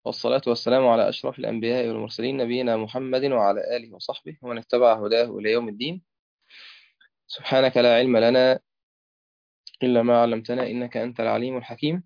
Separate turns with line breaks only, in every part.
والصلاة والسلام على أشرف الأنبياء والمرسلين نبينا محمد وعلى آله وصحبه ومن اتبع هداه إلى يوم الدين. سبحانك لا علم لنا إلا ما علمتنا إنك أنت العليم الحكيم.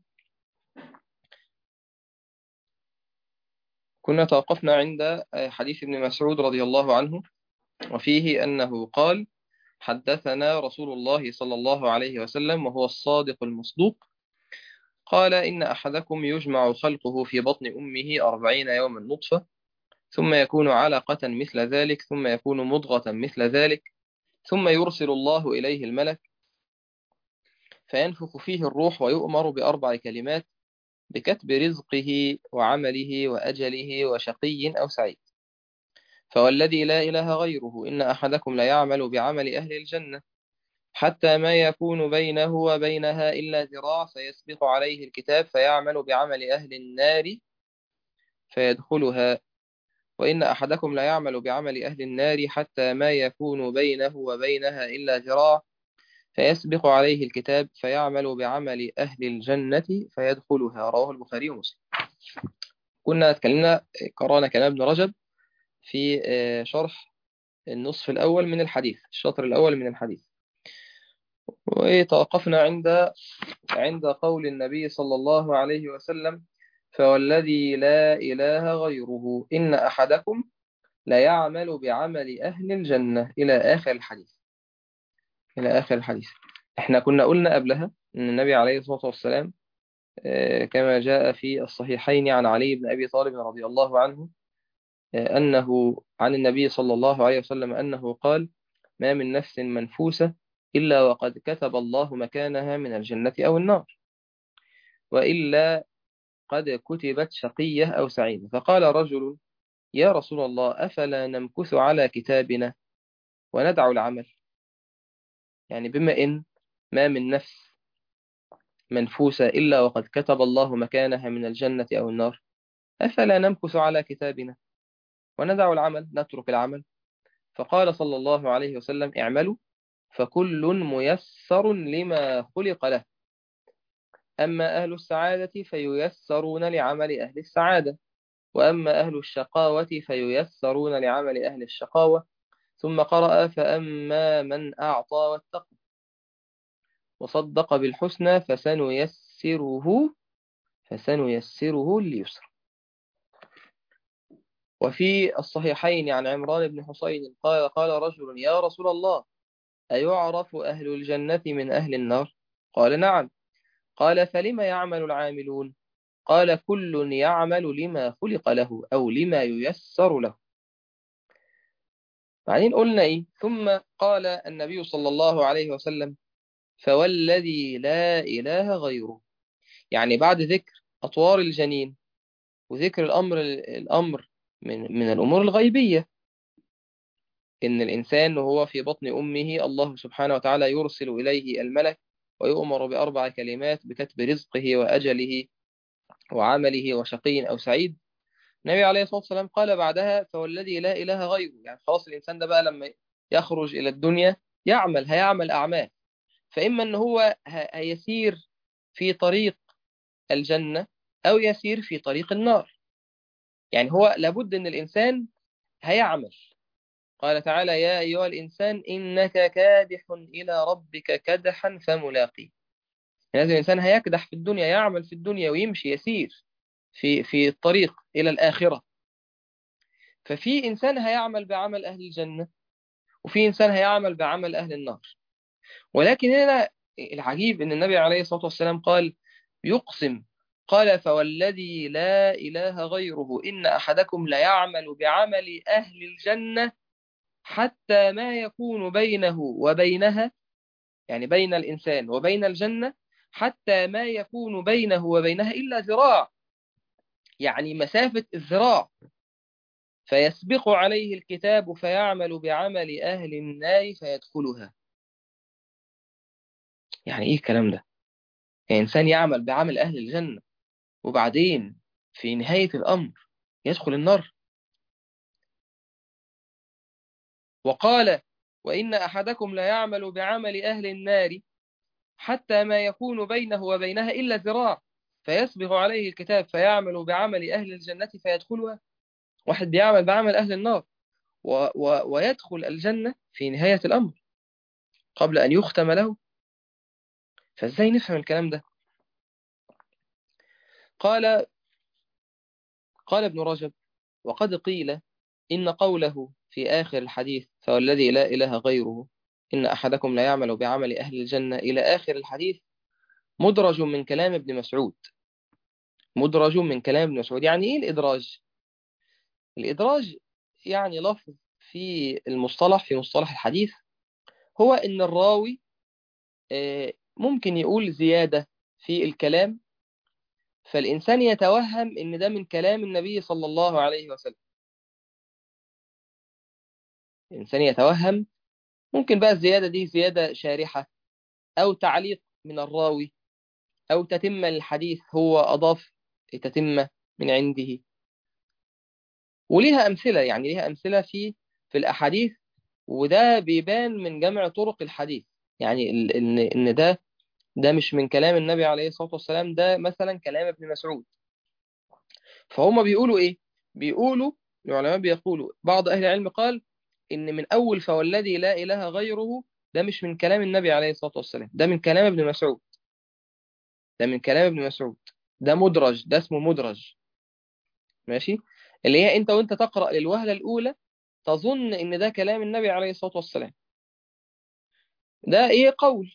كنا توقفنا عند حديث ابن مسعود رضي الله عنه، وفيه أنه قال: حدثنا رسول الله صلى الله عليه وسلم وهو الصادق المصدوق، قال: إن أحدكم يجمع خلقه في بطن أمه 40 يوما نطفة، ثم يكون علقة مثل ذلك، ثم يكون مضغة مثل ذلك، ثم يرسل الله إليه الملك فينفخ فيه الروح ويؤمر بأربع كلمات: بكتب رزقه وعمله وأجله وشقي أو سعيد. فوالذي لا إله غيره إن أحدكم ليعمل بعمل أهل الجنة حتى ما يكون بينه وبينها إلا ذراع، فيسبق عليه الكتاب فيعمل بعمل أهل النار فيدخلها. وإن أحدكم ليعمل بعمل أهل النار حتى ما يكون بينه وبينها إلا ذراع، فيسبق عليه الكتاب فيعمل بعمل أهل الجنة فيدخلها. رواه البخاري ومسلم. كنا اتكلمنا، قرأنا كلام ابن رجب في شرح النصف الأول من الحديث، الشطر الأول من الحديث، وتوقفنا عند قول النبي صلى الله عليه وسلم: فوالذي لا إله غيره إن أحدكم لا يعمل بعمل أهل الجنة إلى آخر الحديث. إلى آخر الحديث. احنا كنا قلنا قبلها أن النبي عليه الصلاة والسلام كما جاء في الصحيحين عن علي بن أبي طالب رضي الله عنه أنه عن النبي صلى الله عليه وسلم أنه قال: ما من نفس منفوسة إلا وقد كتب الله مكانها من الجنة أو النار، وإلا قد كتبت شقية أو سعيدة. فقال رجل: يا رسول الله، أفلا نمكث على كتابنا وندع العمل؟ يعني بما إن ما من نفس منفوسة إلا وقد كتب الله مكانها من الجنة أو النار، أفلا نمكث على كتابنا وندع العمل، نترك العمل؟ فقال صلى الله عليه وسلم: اعملوا فكل ميسر لما خلق له، أما أهل السعادة فييسرون لعمل أهل السعادة، وأما أهل الشقاوة فييسرون لعمل أهل الشقاوة. ثم قرأ: فأما من أعطى واتقى وصدق بالحسنى فسنيسره لليسر. وفي الصحيحين عن عمران بن حسين قال رجل: يا رسول الله، أيعرف أهل الجنة من أهل النار؟ قال: نعم. قال: فلم يعمل العاملون؟ قال: كل يعمل لما خلق له أو لما ييسر له. بعدين قلنا إيه؟ ثم قال النبي صلى الله عليه وسلم: فوالذي لا إله غيره. يعني بعد ذكر أطوار الجنين وذكر الأمر من الأمور الغيبية، إن الإنسان وهو في بطن أمه الله سبحانه وتعالى يرسل إليه الملك ويؤمر بأربع كلمات: بكتب رزقه وأجله وعمله وشقي أو سعيد. النبي عليه الصلاة والسلام قال بعدها: فوالذي لا إله غيره. يعني خلاص الإنسان ده بقى لما يخرج إلى الدنيا هيعمل أعمال، فإما أن هو هيسير في طريق الجنة أو يسير في طريق النار. يعني هو لابد أن الإنسان هيعمل. قال تعالى: يا أيها الإنسان إنك كادح إلى ربك كدحا فملاقيه. يعني لازم الإنسان هيكدح في الدنيا، يعمل في الدنيا ويمشي يسير في الطريق إلى الآخرة. ففي إنسان هيعمل بعمل أهل الجنة، وفي إنسان هيعمل بعمل أهل النار. ولكن هنا العجيب أن النبي عليه الصلاة والسلام قال، يقسم، قال: فوالذي لا إله غيره إن أحدكم ليعمل بعمل أهل الجنة حتى ما يكون بينه وبينها، يعني بين الإنسان وبين الجنة، حتى ما يكون بينه وبينها إلا ذراع، يعني مسافة الذراع، فيسبق عليه الكتاب فيعمل بعمل أهل النار فيدخلها. يعني إيه الكلام ده؟ يعني إنسان يعمل بعمل أهل الجنة وبعدين في نهاية الأمر يدخل النار. وقال: وإن أحدكم لا يعمل بعمل أهل النار حتى ما يكون بينه وبينها إلا ذراع، فيسبغ عليه الكتاب فيعمل بعمل أهل الجنة فيدخلها، واحد بيعمل بعمل أهل النار ويدخل الجنة في نهاية الأمر قبل أن يختم له. فإزاي نفهم الكلام ده؟ قال قال ابن رجب: وقد قيل إن قوله في آخر الحديث فوالذي لا إله غيره إن أحدكم لا يعمل بعمل أهل الجنة إلى آخر الحديث مدرج من كلام ابن مسعود. مدرج من كلام ابن مسعود. يعني إيه الإدراج؟ الإدراج يعني لفظ في المصطلح، في مصطلح الحديث، هو إن الراوي ممكن يقول زيادة في الكلام، فالإنسان يتوهم إن ده من كلام النبي صلى الله عليه وسلم. الإنسان يتوهم، ممكن بقى الزيادة دي زيادة شارحة، أو تعليق من الراوي، أو تتمة للحديث هو أضاف تتمة من عنده. وليها أمثلة، يعني ليها أمثلة في الأحاديث، وده بيبان من جمع طرق الحديث. يعني إن ده مش من كلام النبي عليه الصلاة والسلام، ده مثلا كلام ابن مسعود. فهم بيقولوا إيه؟ بيقولوا العلماء بيقولوا بعض أهل العلم قال إن من أول فوالذي لا إله غيره ده مش من كلام النبي عليه الصلاة والسلام، ده من كلام ابن مسعود. ده من كلام ابن مسعود، ده مدرج، ده اسمه مدرج. ماشي. اللي هي انت وانت تقرأ للوهلة الأولى تظن ان ده كلام النبي عليه الصلاة والسلام، ده ايه قول،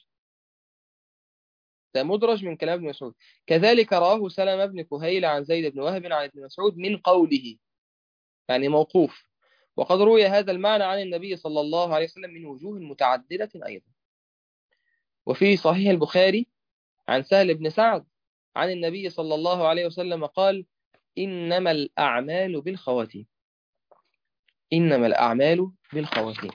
ده مدرج من كلام ابن مسعود. كذلك رواه سلمة بن كهيل عن زيد بن وهب عن ابن مسعود من قوله، يعني موقوف. وقد روي هذا المعنى عن النبي صلى الله عليه وسلم من وجوه متعددة أيضا. وفي صحيح البخاري عن سهل بن سعد عن النبي صلى الله عليه وسلم قال: إنما الأعمال بالخواتيم. إنما الأعمال بالخواتيم.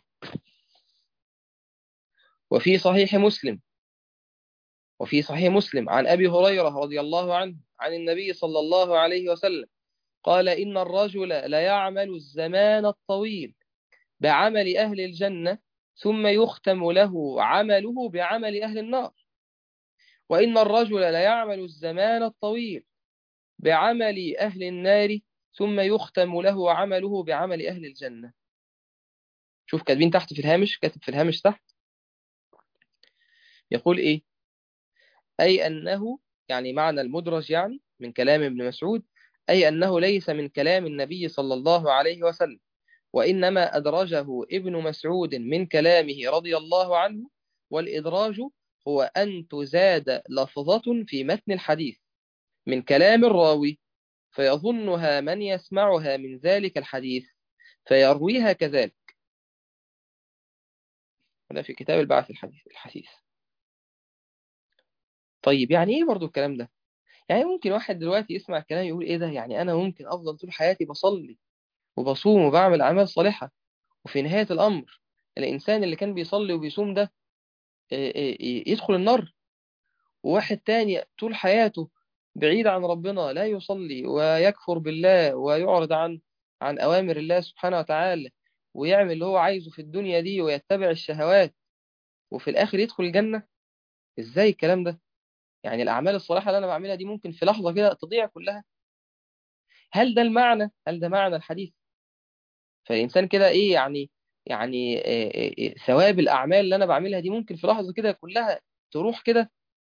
وفي صحيح مسلم وفي صحيح مسلم عن أبي هريرة رضي الله عنه عن النبي صلى الله عليه وسلم قال: إن الرجل لا يعمل الزمان الطويل بعمل أهل الجنة ثم يختم له عمله بعمل أهل النار، وإن الرجل لا يعمل الزمان الطويل بعمل أهل النار ثم يختم له عمله بعمل أهل الجنة. شوف كاتبين تحت في الهامش، كاتب في الهامش تحت يقول إيه: أي أنه، يعني معنى المدرج يعني من كلام ابن مسعود، أي أنه ليس من كلام النبي صلى الله عليه وسلم، وإنما أدرجه ابن مسعود من كلامه رضي الله عنه. والإدراج هو أن تزاد لفظة في متن الحديث من كلام الراوي فيظنها من يسمعها من ذلك الحديث فيرويها كذلك. هذا في كتاب البعث الحثيث. طيب يعني إيه برضو الكلام ده؟ يعني ممكن واحد دلوقتي يسمع الكلام يقول إيه ده؟ يعني أنا ممكن أفضل طول حياتي بصلي وبصوم وبعمل أعمال صالحة، وفي نهاية الأمر الإنسان اللي كان بيصلي وبيصوم ده يدخل النار، وواحد تاني طول حياته بعيد عن ربنا لا يصلي ويكفر بالله ويعرض عن أوامر الله سبحانه وتعالى ويعمل اللي هو عايزه في الدنيا دي ويتبع الشهوات، وفي الآخر يدخل الجنة؟ إزاي الكلام ده؟ يعني الأعمال الصالحة اللي أنا بعملها دي ممكن في لحظة كده تضيع كلها. هل ده المعنى؟ هل ده معنى الحديث؟ فالإنسان كده إيه يعني؟ يعني ثواب الأعمال اللي أنا بعملها دي ممكن في لحظة كده كلها تروح كده؟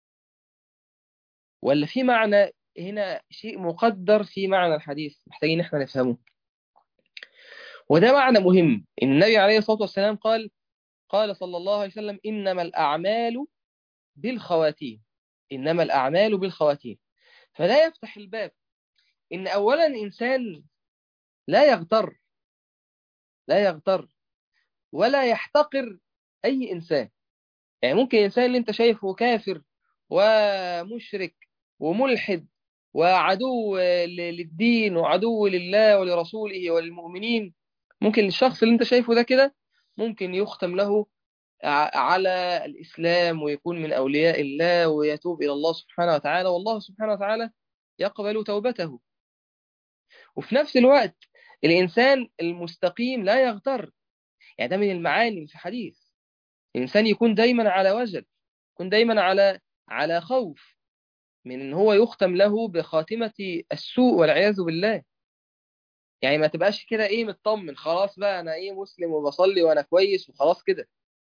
ولا في معنى هنا، شيء مقدر في معنى الحديث محتاجين إحنا نفهمه؟ وده معنى مهم. إن النبي عليه الصلاة والسلام قال صلى الله عليه وسلم: إنما الأعمال بالخواتيم. إنما الأعمال بالخواتيم. فلا يفتح الباب إن أولا إنسان لا يغتر، لا يغتر ولا يحتقر أي إنسان. يعني ممكن إنسان اللي أنت شايفه كافر ومشرك وملحد وعدو للدين وعدو لله ولرسوله وللمؤمنين، ممكن الشخص اللي أنت شايفه ده كده ممكن يختم له على الإسلام ويكون من أولياء الله ويتوب إلى الله سبحانه وتعالى، والله سبحانه وتعالى يقبل توبته. وفي نفس الوقت الإنسان المستقيم لا يغتر. يعني ده من المعاني في الحديث. الإنسان يكون دايما على وجل، يكون دايما على خوف، من إن هو يختم له بخاتمة السوء والعياذ بالله. يعني ما تبقاش كده إيه مطمن خلاص بقى أنا إيه مسلم وبصلي وأنا كويس وخلاص كده.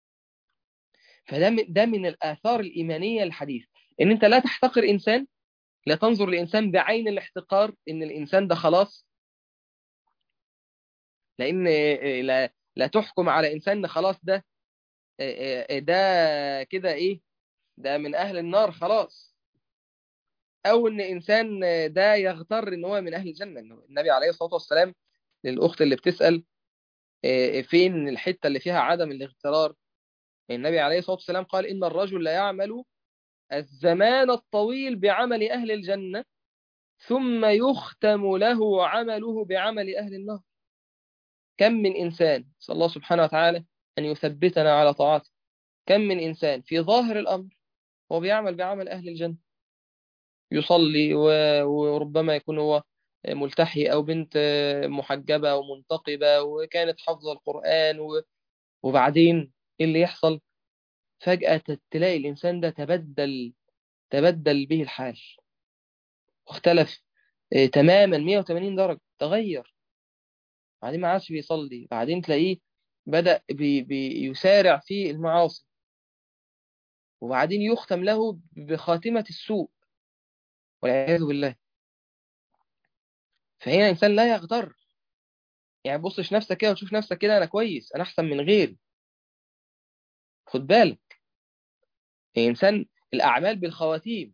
ده من الآثار الإيمانية الحديث، إن أنت لا تحتقر إنسان، لا تنظر لإنسان بعين الاحتقار إن الإنسان ده خلاص، لأن لا تحكم على إنسان خلاص ده كده إيه، ده من أهل النار خلاص، أو إن إنسان ده يغتر إن هو من أهل الجنة. إنه النبي عليه الصلاة والسلام للأخت اللي بتسأل فين الحتة اللي فيها عدم الاغترار، النبي عليه الصلاة والسلام قال إن الرجل لا يعمل الزمان الطويل بعمل أهل الجنة ثم يختم له عمله بعمل أهل النار. كم من إنسان، صلى الله سبحانه وتعالى أن يثبتنا على طاعته، كم من إنسان في ظاهر الأمر هو بيعمل بعمل أهل الجنة، يصلي وربما يكون هو ملتحي، أو بنت محجبة ومنتقبة وكانت حافظة القرآن وبعدين إيه اللي يحصل؟ فجأة تلاقي الإنسان ده تبدل به الحال، واختلف تماما 180 درجة، تغير. بعدين ما عادش بيصلي، بعدين تلاقيه بدأ بيسارع في المعاصي، وبعدين يختم له بخاتمة السوء والعياذ بالله. فهنا الإنسان لا يغتر، يعني بصش نفسك كده وتشوف نفسك كده أنا كويس أنا أحسن من غيري، خد بالك. الإنسان الأعمال بالخواتيم،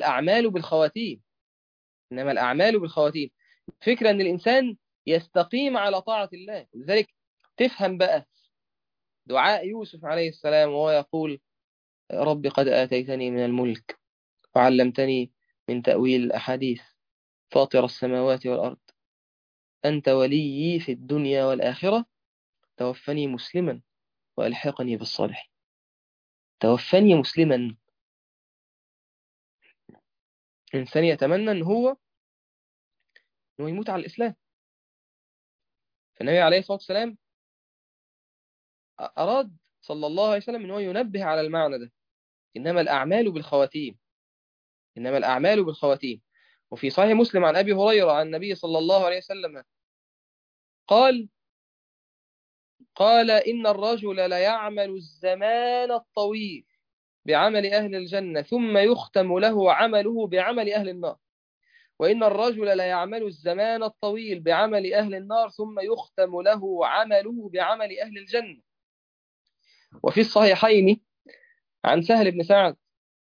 إنما الأعمال بالخواتيم. الفكرة أن الإنسان يستقيم على طاعة الله. لذلك تفهم بقى دعاء يوسف عليه السلام وهو يقول رب قد آتيتني من الملك وعلمتني من تأويل الأحاديث فاطر السماوات والأرض أنت وليي في الدنيا والآخرة توفني مسلما وألحقني بالصالحين. توفني مسلما، إنسان يتمنى أنه يموت على الإسلام. فالنبي عليه الصلاة والسلام أراد صلى الله عليه وسلم أنه ينبه على المعنى ده، إنما الأعمال بالخواتيم، إنما الأعمال بالخواتيم. وفي صحيح مسلم عن أبي هريرة عن النبي صلى الله عليه وسلم قال إن الرجل ليعمل الزمان الطويل بعمل أهل الجنة ثم يختم له عمله بعمل أهل النار، وإن الرجل ليعمل الزمان الطويل بعمل أهل النار ثم يختم له عمله بعمل أهل الجنة. وفي الصحيحين عن سهل بن سعد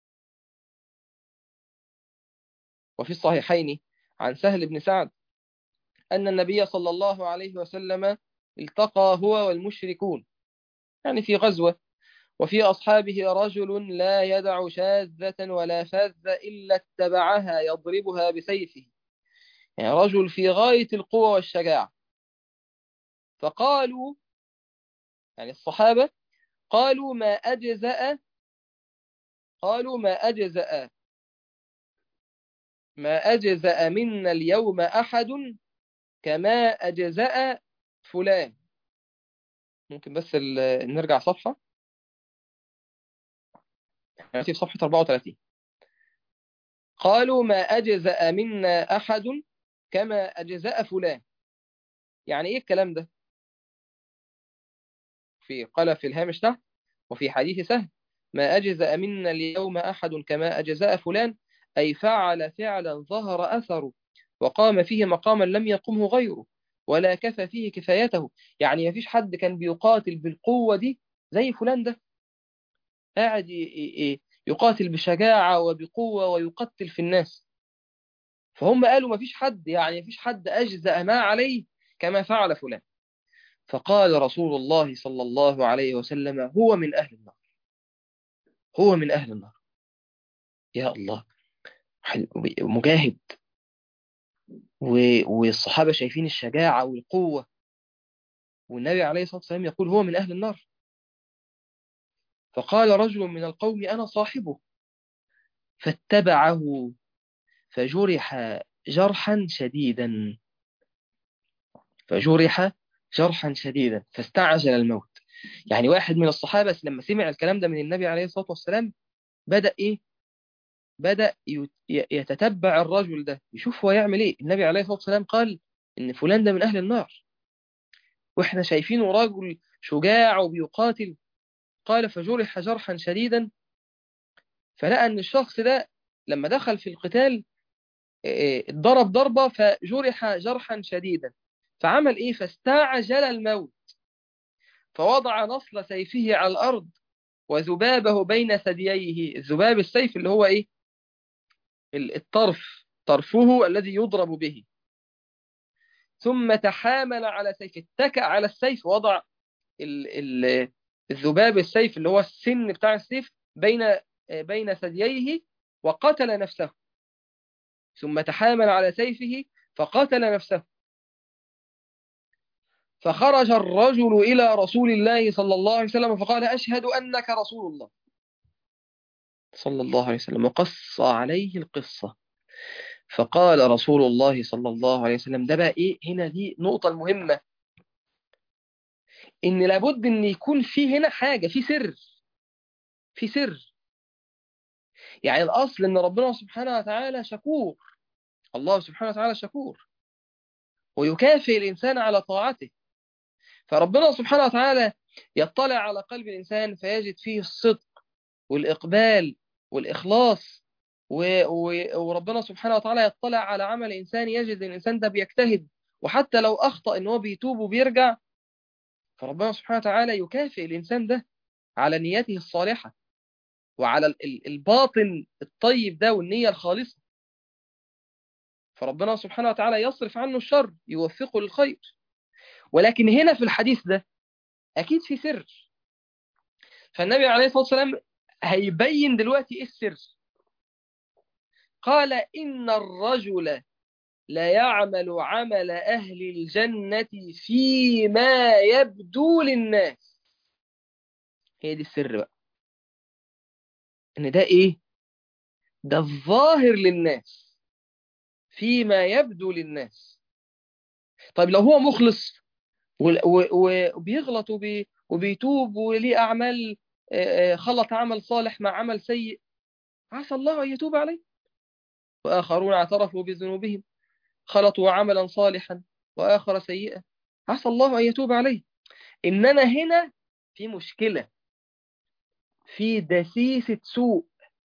وفي الصحيحين عن سهل بن سعد أن النبي صلى الله عليه وسلم التقى هو والمشركون، يعني في غزوة، وفي أصحابه رجل لا يدع شاذة ولا فاذة إلا اتبعها يضربها بسيفه، يعني رجل في غاية القوة والشجاعة. فقالوا، يعني الصحابة قالوا ما أجزأ منا اليوم أحد كما أجزأ فلان. ممكن بس نرجع صفحة، يعني في صفحة 34. قالوا ما أجزأ منا أحد كما أجزأ فلان. يعني إيه الكلام ده؟ قال في الهامش تحت وفي حديث سهل ما أجزأ منا اليوم أحد كما أجزأ فلان، أي فعل فعلا ظهر أثره وقام فيه مقاما لم يقمه غيره ولا كفى فيه كفايته. يعني مفيش حد كان بيقاتل بالقوة دي زي فلان ده، قاعد يقاتل بشجاعة وبقوة ويقتل في الناس. فهم قالوا مفيش حد، يعني مفيش حد أجزأ ما عليه كما فعل فلان. فقال رسول الله صلى الله عليه وسلم هو من أهل النار، هو من أهل النار. يا الله، مجاهد والصحابة شايفين الشجاعة والقوة، والنبي عليه الصلاة والسلام يقول هو من أهل النار. فقال رجل من القوم أنا صاحبه، فاتبعه فجرح جرحا شديدا، فجرح جرحا شديدا فاستعجل الموت. يعني واحد من الصحابة لما سمع الكلام ده من النبي عليه الصلاة والسلام بدأ إيه؟ بدأ يتتبع الرجل ده، يشوف هو يعمل ايه. النبي عليه الصلاة والسلام قال ان فلان ده من اهل النار، واحنا شايفينه رجل شجاع وبيقاتل. قال فجرح جرحا شديدا، فلقى ان الشخص ده لما دخل في القتال اتضرب ضربة فجرح جرحا شديدا، فعمل ايه؟ فاستعجل الموت، فوضع نصل سيفه على الارض وذبابه بين ثدييه. الذباب السيف اللي هو ايه؟ الطرف، طرفه الذي يضرب به. ثم تحامل على سيفه، اتكأ على السيف، وضع الذباب السيف اللي هو السن بتاع السيف بين ثدييه، وقتل نفسه. ثم تحامل على سيفه فقتل نفسه. فخرج الرجل إلى رسول الله صلى الله عليه وسلم فقال أشهد أنك رسول الله صلى الله عليه وسلم، وقص عليه القصة. فقال رسول الله صلى الله عليه وسلم، ده بقى إيه هنا؟ دي نقطة المهمة، إن لابد إن يكون في هنا حاجة، في سر، في سر. يعني الأصل إن ربنا سبحانه وتعالى شكور، الله سبحانه وتعالى شكور ويكافئ الإنسان على طاعته. فربنا سبحانه وتعالى يطلع على قلب الإنسان فيجد فيه الصدق والإقبال والإخلاص، وربنا سبحانه وتعالى يطلع على عمل إنسان يجد الإنسان ده بيجتهد، وحتى لو أخطأ إن هو بيتوب وبيرجع، فربنا سبحانه وتعالى يكافئ الإنسان ده على نيته الصالحة، وعلى الباطن الطيب ده والنية الخالصة. فربنا سبحانه وتعالى يصرف عنه الشر، يوفقه للخير. ولكن هنا في الحديث ده أكيد في سر، فالنبي عليه الصلاة والسلام هيبين دلوقتي إيه السر. قال إن الرجل لا يعمل عمل أهل الجنة فيما يبدو للناس. هي دي السر بقى، إن ده إيه؟ ده الظاهر للناس، فيما يبدو للناس. طيب لو هو مخلص وبيغلط وبيتوب وليه أعمال، خلط عمل صالح مع عمل سيء، عسى الله أن يتوب عليه. وآخرون اعترفوا بذنوبهم خلطوا عملا صالحا وآخر سيئا، عسى الله أن يتوب عليه. إننا هنا في مشكلة، في دسيسة سوء.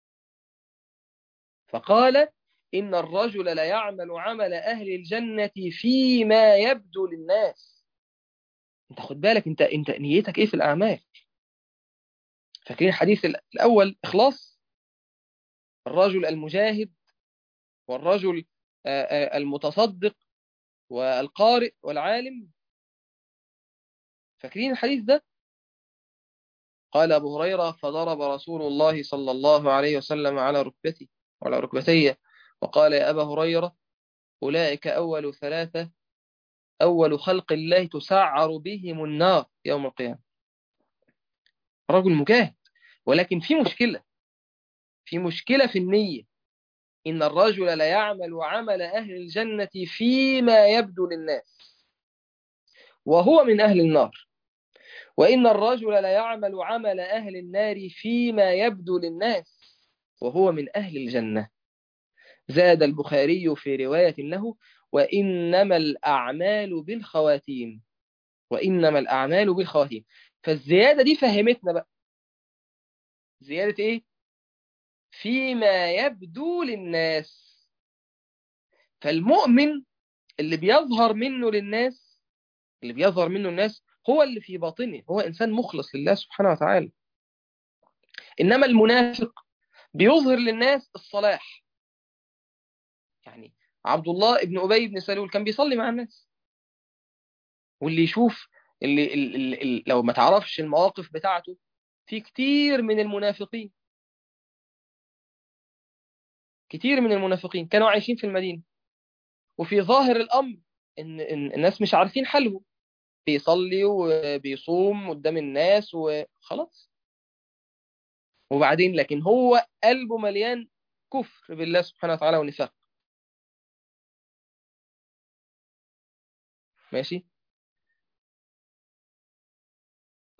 فقال إن الرجل لا يعمل عمل أهل الجنة فيما يبدو للناس. انت خد بالك، انت نيتك ايه في الأعمال؟ فاكرين الحديث الأول إخلاص، الرجل المجاهد والرجل المتصدق والقارئ والعالم. فاكرين الحديث ده؟ قال أبو هريرة فضرب رسول الله صلى الله عليه وسلم على ركبتي وعلى ركبتي وقال يا أبا هريرة أولئك أول ثلاثة، أول خلق الله تسعر بهم النار يوم القيامة. رجل مجاهد، ولكن في مشكلة، في مشكلة في النية. إن الرجل لا يعمل عمل أهل الجنة فيما يبدو للناس وهو من أهل النار، وإن الرجل لا يعمل عمل أهل النار فيما يبدو للناس وهو من أهل الجنة. زاد البخاري في رواية له وإنما الأعمال بالخواتيم، وإنما الأعمال بالخواتيم. فالزيادة دي فهمتنا بقى زيادة إيه؟ فيما يبدو للناس. فالمؤمن اللي بيظهر منه للناس، اللي بيظهر منه الناس هو اللي في باطنه هو إنسان مخلص لله سبحانه وتعالى. إنما المنافق بيظهر للناس الصلاح. يعني عبد الله بن أبي بن سلول كان بيصلي مع الناس، واللي يشوف اللي لو ما تعرفش المواقف بتاعته، في كتير من المنافقين، كتير من المنافقين كانوا عايشين في المدينة، وفي ظاهر الأمر إن الناس مش عارفين حاله، بيصلي وبيصوم قدام الناس وخلاص. وبعدين لكن هو قلبه مليان كفر بالله سبحانه وتعالى ونفاق. ماشي.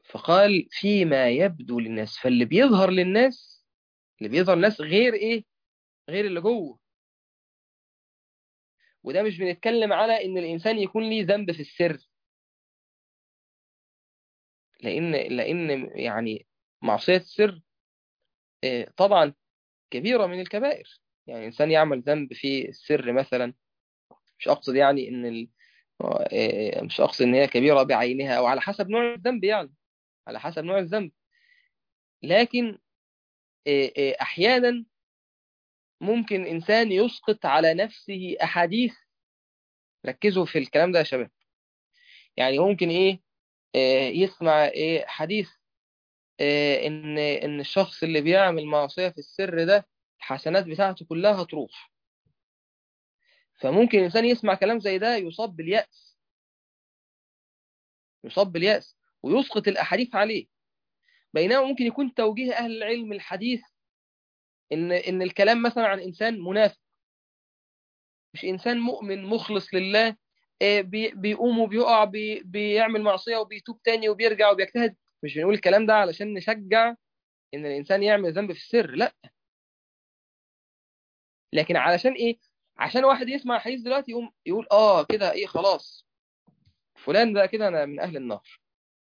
فقال فيما يبدو للناس. فاللي بيظهر للناس، اللي بيظهر للناس غير ايه؟ غير اللي جوه. وده مش بنتكلم على ان الانسان يكون ليه ذنب في السر، لان يعني معصية السر طبعا كبيرة من الكبائر. يعني انسان يعمل ذنب في السر مثلا، مش اقصد يعني ان مش اقصد ان هي كبيرة بعينها، او على حسب نوع الذنب يعني، على حسب نوع الذنب. لكن احيانا ممكن انسان يسقط على نفسه احاديث. ركزوا في الكلام ده يا شباب. يعني ممكن ايه يسمع ايه حديث ان الشخص اللي بيعمل معصية في السر ده الحسنات بتاعته كلها هتروح. فممكن الانسان يسمع كلام زي ده يصاب باليأس، يصاب باليأس ويسقط الاحاديث عليه. بينما ممكن يكون توجيه اهل العلم الحديث ان الكلام مثلا عن انسان منافق، مش انسان مؤمن مخلص لله، بيقوم وبيقع، بيعمل معصية وبيتوب تاني وبيرجع وبيجتهد. مش بنقول الكلام ده علشان نشجع ان الانسان يعمل ذنب في السر، لا. لكن علشان ايه؟ عشان واحد يسمع حديث دلوقتي يقوم يقول اه كده ايه خلاص فلان ده كده انا من اهل النار.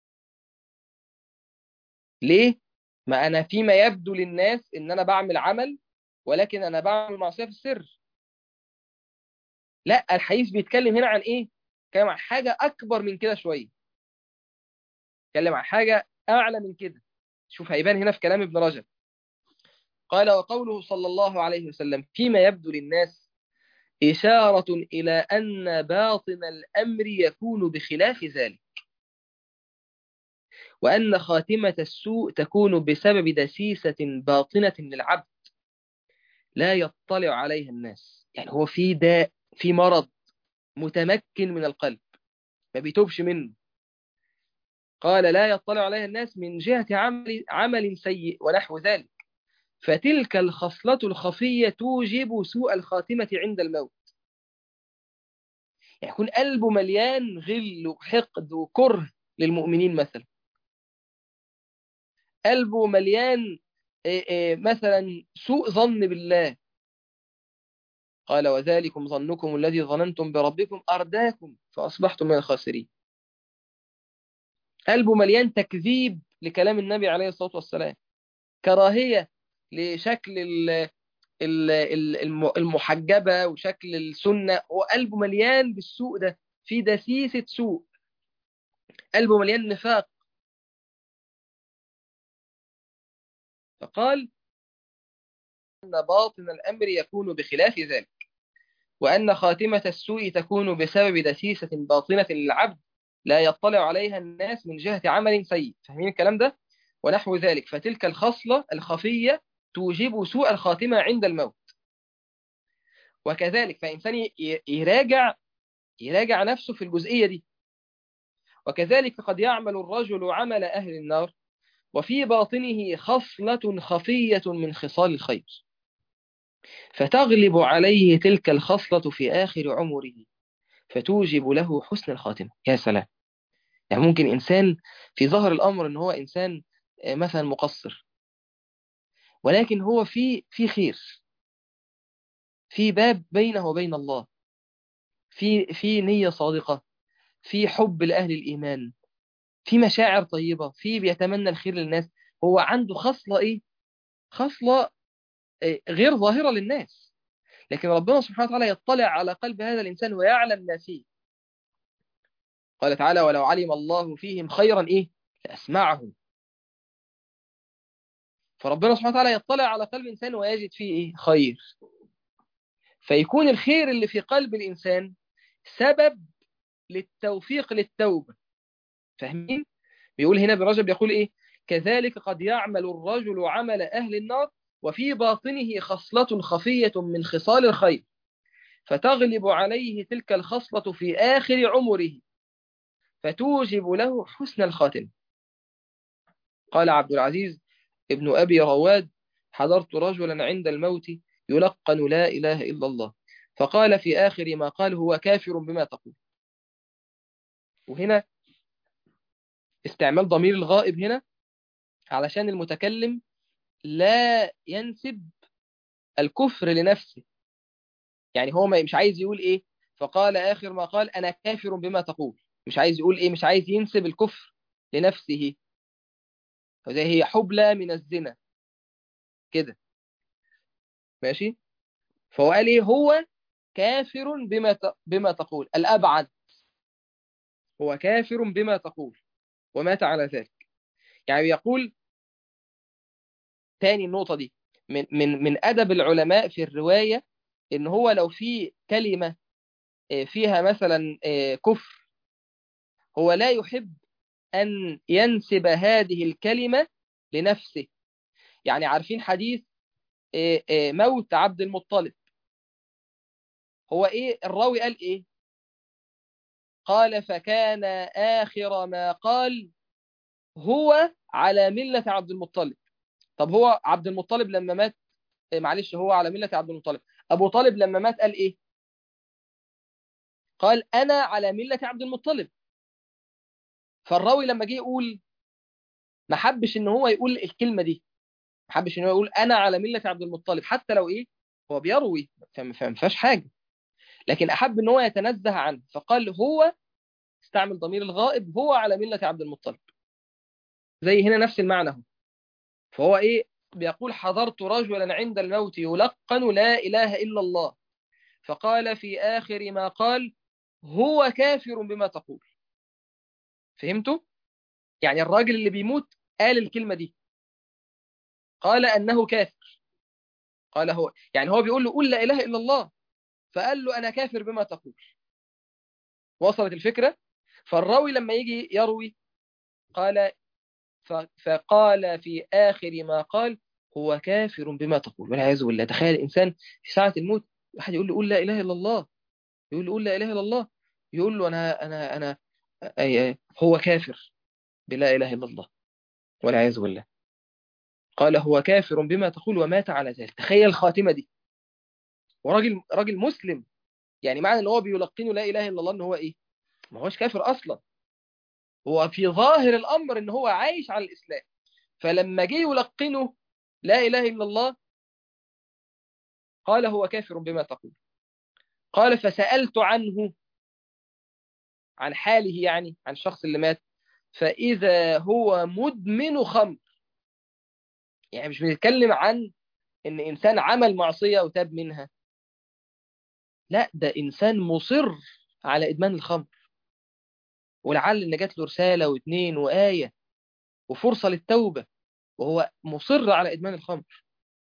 ليه؟ ما انا فيما يبدو للناس ان انا بعمل عمل، ولكن انا بعمل معصية في السر. لا، الحديث بيتكلم هنا عن ايه؟ بيتكلم عن حاجة اكبر من كده شوية، بيتكلم عن حاجة اعلى من كده. شوف هيبان هنا في كلام ابن رجب. قال وقوله صلى الله عليه وسلم فيما يبدو للناس إشارة إلى أن باطن الأمر يكون بخلاف ذلك، وأن خاتمة السوء تكون بسبب دسيسة باطنة للعبد لا يطلع عليها الناس. يعني هو في داء، في مرض متمكن من القلب ما بيتوبش منه. قال لا يطلع عليها الناس من جهة عمل سيء ونحو ذلك، فتلك الخصلة الخفية توجب سوء الخاتمة عند الموت. يعني يكون قلبه مليان غل وحقد وكره للمؤمنين مثلا، قلبه مليان مثلا سوء ظن بالله. قال وذلكم ظنكم الذي ظننتم بربكم أرداكم فأصبحتم من الخاسرين. قلبه مليان تكذيب لكلام النبي عليه الصلاة والسلام، كراهية لشكل المحجبة وشكل السنة، وقلبه مليان بالسوء ده، في دسيسة سوء، قلبه مليان نفاق. فقال أن باطن الأمر يكون بخلاف ذلك، وأن خاتمة السوء تكون بسبب دسيسة باطنة للعبد لا يطلع عليها الناس من جهة عمل سيء. فاهمين الكلام ده؟ ونحو ذلك، فتلك الخصلة الخفية توجب سوء الخاتمة عند الموت. وكذلك فإنسان يراجع نفسه في الجزئية دي. وكذلك قد يعمل الرجل عمل أهل النار وفي باطنه خصلة خفية من خصال الخير، فتغلب عليه تلك الخصلة في آخر عمره فتوجب له حسن الخاتمة. يا سلام! يعني ممكن إنسان في ظهر الأمر إن هو إنسان مثلا مقصر، ولكن هو في خير، في باب بينه وبين الله، في نية صادقة، في حب لأهل الإيمان، في مشاعر طيبة، في بيتمنى الخير للناس. هو عنده خصلة إيه؟ خصلة غير ظاهرة للناس، لكن ربنا سبحانه وتعالى يطلع على قلب هذا الإنسان ويعلم ما فيه. قال تعالى ولو علم الله فيهم خيرا إيه؟ لأسمعهم. فربنا سبحانه وتعالى يطلع على قلب إنسان ويجد فيه إيه؟ خير، فيكون الخير اللي في قلب الإنسان سبب للتوفيق للتوبة. فاهمين؟ بيقول هنا ابن رجب يقول إيه؟ كذلك قد يعمل الرجل عمل أهل النار وفي باطنه خصلة خفية من خصال الخير، فتغلب عليه تلك الخصلة في آخر عمره فتوجب له حسن الخاتمة. قال عبد العزيز ابن أبي رواد حضرت رجلا عند الموت يلقن لا إله إلا الله، فقال في آخر ما قال هو كافر بما تقول. وهنا استعمال ضمير الغائب هنا علشان المتكلم لا ينسب الكفر لنفسه. يعني هو مش عايز يقول إيه، فقال آخر ما قال أنا كافر بما تقول. مش عايز يقول إيه، مش عايز ينسب الكفر لنفسه، فزي هي حبلى من الزنا كده. ماشي. فهو قال إيه، هو كافر بما تقول الأبعد، هو كافر بما تقول ومات على ذلك. يعني بيقول تاني النقطة دي، من أدب العلماء في الرواية، إن هو لو في كلمة فيها مثلا كفر، هو لا يحب أن ينسب هذه الكلمة لنفسه. يعني عارفين حديث موت عبد المطلب، هو إيه الراوي قال إيه؟ قال فكان آخر ما قال هو على ملة عبد المطلب. طب هو عبد المطلب لما مات، معلش، هو على ملة عبد المطلب. أبو طالب لما مات قال إيه؟ قال أنا على ملة عبد المطلب. فالراوي لما جه يقول، ما حبش إن هو يقول الكلمة دي، ما حبش إن هو يقول أنا على ملة عبد المطلب، حتى لو إيه، هو بيروي فما فيهاش حاجة، لكن أحب إن هو يتنزه عنه، فقال هو، استعمل ضمير الغائب، هو على ملة عبد المطلب. زي هنا نفس المعنى هو. فهو إيه، بيقول حضرت رجلا عند الموت يلقن لا إله إلا الله، فقال في آخر ما قال هو كافر بما تقول. فهمتوا؟ يعني الراجل اللي بيموت قال الكلمة دي، قال أنه كافر. قال هو، يعني هو بيقول له قل لا إله إلا الله، فقال له أنا كافر بما تقول. وصلت الفكرة؟ فالراوي لما يجي يروي قال فقال في آخر ما قال هو كافر بما تقول، والعياذ بالله. تخيل الإنسان في ساعة الموت واحد يقول له قل لا إله إلا الله، يقول له قل لا إله إلا الله، يقول له أنا هو كافر بلا إله إلا الله، والعياذ بالله. قال هو كافر بما تقول ومات على ذلك. تخيل الخاتمة دي، راجل مسلم. يعني معنى ان هو بيلقنه لا اله الا الله ان هو ايه، ما هوش كافر اصلا، هو في ظاهر الامر ان هو عايش على الاسلام. فلما جه يلقنه لا اله الا الله قال هو كافر بما تقول. قال فسألت عنه، عن حاله، يعني عن الشخص اللي مات، فإذا هو مدمن خمر. يعني مش بنتكلم عن ان انسان عمل معصية وتاب منها، لا، ده انسان مصر على ادمان الخمر، ولعل ان جات له رسالة واثنين وآية وفرصة للتوبة، وهو مصر على إدمان الخمر.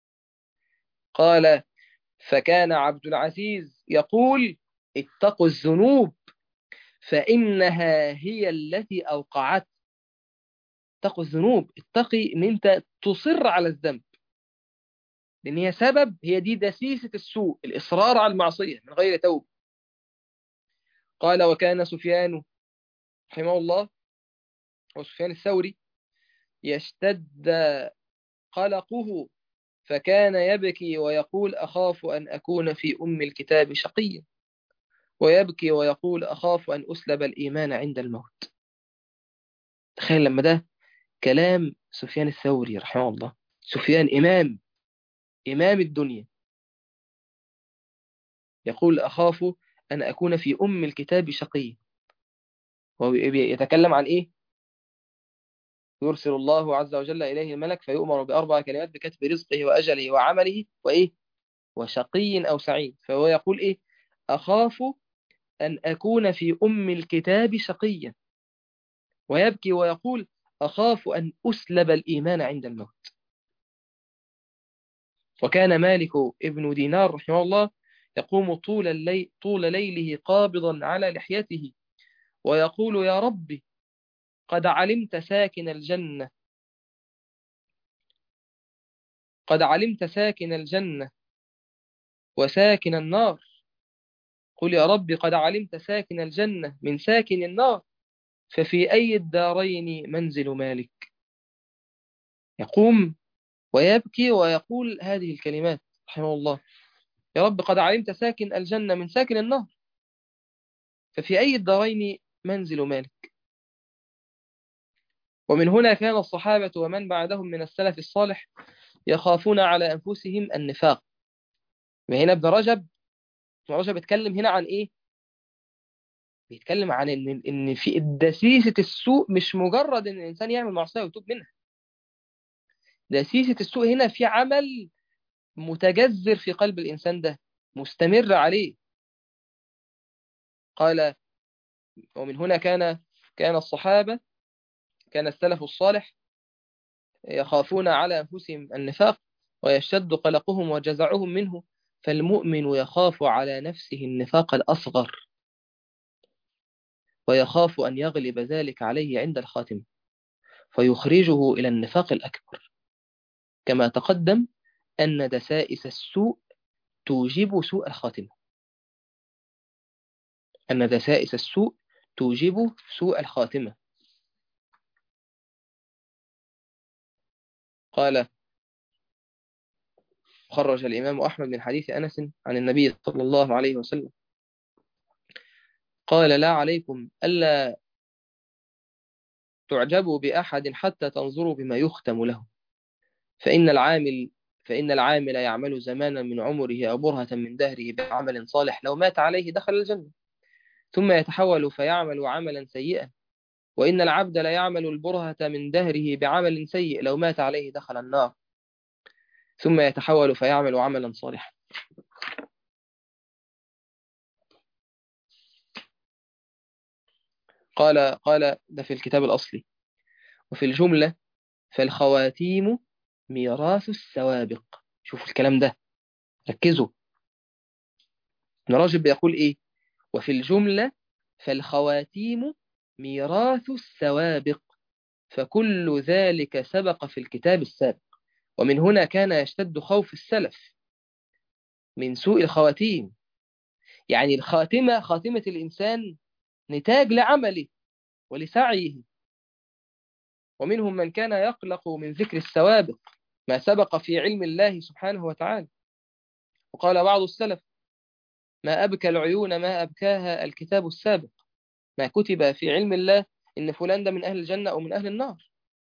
قال فكان عبد العزيز يقول اتقوا الذنوب فإنها هي التي أوقعت. اتقوا الذنوب، اتقي ان انت تصر على الذنب، لان هي سبب، هي دي دسيسة السوء، الإصرار على المعصية من غير توبة. قال وكان سفيان رحمه الله، وسفيان الثوري، يشتد قلقه فكان يبكي ويقول أخاف أن أكون في أم الكتاب شقيا، ويبكي ويقول أخاف أن أسلب الإيمان عند الموت. تخيل لما ده كلام سفيان الثوري رحمه الله، سفيان إمام الدنيا، يقول أخاف أن أكون في أم الكتاب شقيا. هو يتكلم عن إيه؟ يرسل الله عز وجل إليه الملك فيؤمر بأربع كلمات بكتب رزقه وأجله وعمله وإيه؟ وشقي أو سعيد. فهو يقول إيه؟ أخاف أن أكون في أم الكتاب شقيا، ويبكي ويقول أخاف أن أسلب الإيمان عند الموت. وكان مالك ابن دينار رحمه الله يقوم طول ليله قابضا على لحيته ويقول يا ربي قد علمت ساكن الجنة، قد علمت ساكن الجنة وساكن النار، قل يا ربي قد علمت ساكن الجنة من ساكن النار، ففي أي الدارين منزل مالك. يقوم ويبكي ويقول هذه الكلمات رحمه الله، يا رب قد علمت ساكن الجنة من ساكن النار، ففي أي الدارين منزل مالك. ومن هنا كان الصحابة ومن بعدهم من السلف الصالح يخافون على أنفسهم النفاق، هنا ابن رجب بيتكلم هنا عن ايه؟ بيتكلم عن ان في دسيسة السوء مش مجرد ان الانسان يعمل معصية ويتوب منها. دسيسة السوء هنا في عمل متجذر في قلب الانسان ده، مستمر عليه. قال: ومن هنا كان الصحابة، كان السلف الصالح يخافون على أنفسهم النفاق ويشتد قلقهم وجزعهم منه، فالمؤمن يخاف على نفسه النفاق الأصغر ويخاف أن يغلب ذلك عليه عند الخاتمة فيخرجه إلى النفاق الأكبر، كما تقدم أن دسائس السوء توجب سوء الخاتمة. أن دسائس السوء توجب سوء الخاتمة. قال: خرج الإمام أحمد من حديث أنس عن النبي صلى الله عليه وسلم قال: لا عليكم ألا تعجبوا بأحد حتى تنظروا بما يختم له، فإن العامل فإن العامل يعمل زمانا من عمره أو برهة من دهره بعمل صالح لو مات عليه دخل الجنة، ثم يتحول فيعمل عملا سيئا، وإن العبد لا يعمل البرهة من دهره بعمل سيء لو مات عليه دخل النار، ثم يتحول فيعمل عملا صالحا. قال ده في الكتاب الأصلي. وفي الجملة: فالخواتيم ميراث السوابق. شوفوا الكلام ده، ركزوا. ابن رجب بيقول إيه؟ وفي الجملة: فالخواتيم ميراث السوابق، فكل ذلك سبق في الكتاب السابق. ومن هنا كان يشتد خوف السلف من سوء الخواتيم. يعني الخاتمة، خاتمة الإنسان نتاج لعمله ولسعيه. ومنهم من كان يقلق من ذكر السوابق ما سبق في علم الله سبحانه وتعالى. وقال بعض السلف: ما أبكى العيون ما أبكاها الكتاب السابق، ما كتب في علم الله إن فلان ده من أهل الجنة أو من أهل النار.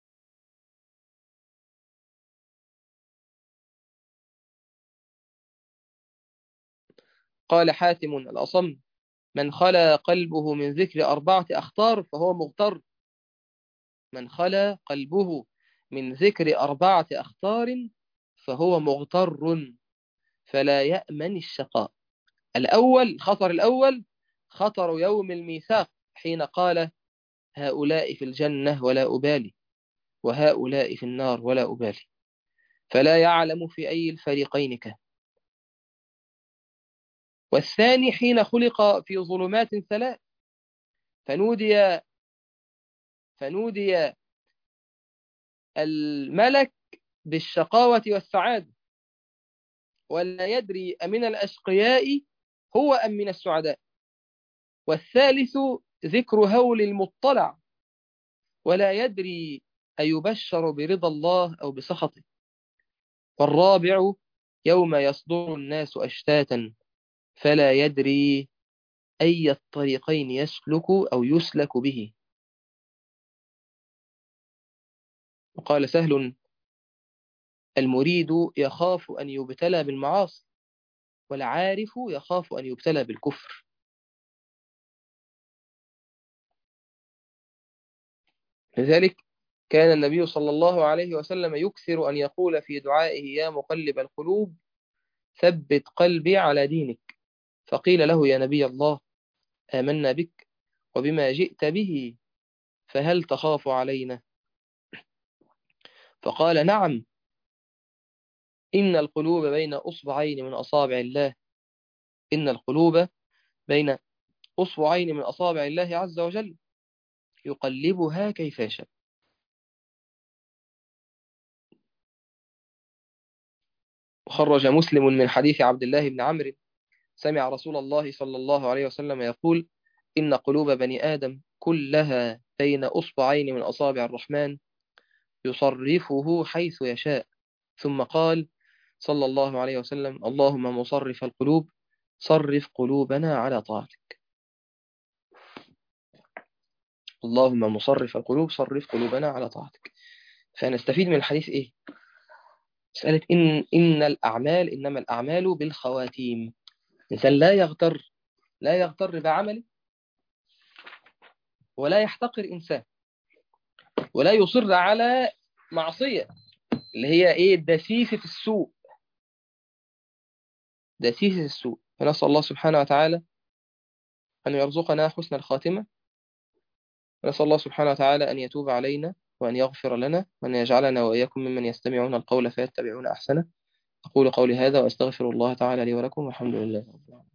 قال حاتم الأصم: من خلا قلبه من ذكر 4 أخطار فهو مغتر. من خلا قلبه من ذكر 4 أخطار فهو مغتر، فلا يأمن الشقاء. الخطر الأول خطر يوم الميثاق، حين قال: هؤلاء في الجنة ولا أبالي، وهؤلاء في النار ولا أبالي، فلا يعلم في أي الفريقين كان. والثاني حين خلق في ظلمات 3، فنودي فنودي الملك بالشقاوة والسعادة، ولا يدري أمن الأشقياء هو أم من السعداء. والثالث ذكر هول المطلع، ولا يدري أيبشر برضا الله أو بسخطه. والرابع يوم يصدر الناس أشتاتا، فلا يدري أي الطريقين يسلك أو يسلك به. وقال سهل: المريد يخاف أن يبتلى بالمعاصي، والعارف يخاف أن يبتلى بالكفر. لذلك كان النبي صلى الله عليه وسلم يكثر أن يقول في دعائه: يا مقلب القلوب ثبت قلبي على دينك. فقيل له: يا نبي الله، آمنا بك وبما جئت به، فهل تخاف علينا؟ فقال: نعم، إن القلوب بين أصبعين من أصابع الله، إن القلوب بين أصبعين من أصابع الله عز وجل يقلبها كيف يشاء. وخرج مسلم من حديث عبد الله بن عمرو سمع رسول الله صلى الله عليه وسلم يقول: إن قلوب بني آدم كلها بين أصبعين من أصابع الرحمن يصرفه حيث يشاء. ثم قال صلى الله عليه وسلم: اللهم مصرف القلوب صرف قلوبنا على طاعتك. اللهم مصرف القلوب صرف قلوبنا على طاعتك. فنستفيد من الحديث إيه؟ مسألة إن الأعمال إنما الأعمال بالخواتيم. الإنسان لا يغتر بعمله، ولا يحتقر إنسان، ولا يصر على معصية اللي هي إيه؟ دسيسة السوء. دسيسة السوء. فنسأل الله سبحانه وتعالى أن يرزقنا حسن الخاتمة، ونسأل الله سبحانه وتعالى أن يتوب علينا وأن يغفر لنا وأن يجعلنا وإياكم ممن يستمعون القول فيتبعون أحسنه. أقول قولي هذا وأستغفر الله تعالى لي ولكم، والحمد لله رب العالمين.